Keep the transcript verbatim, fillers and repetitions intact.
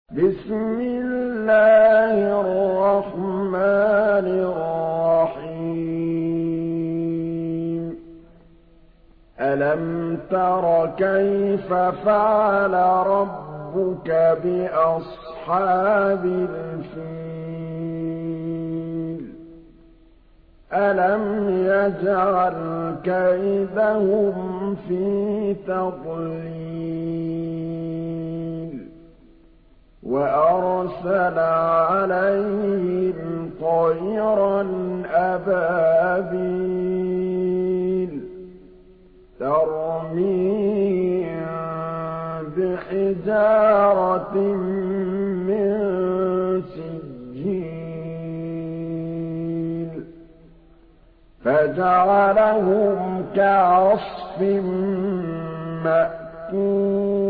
بسم الله الرحمن الرحيم ألم تر كيف فعل ربك بأصحاب الفيل ألم يجعل كيدهم في تضليل وأرسل عليهم طيرا أبابيل ترميهم بحجارة من سجيل فجعلهم كعصف مأكول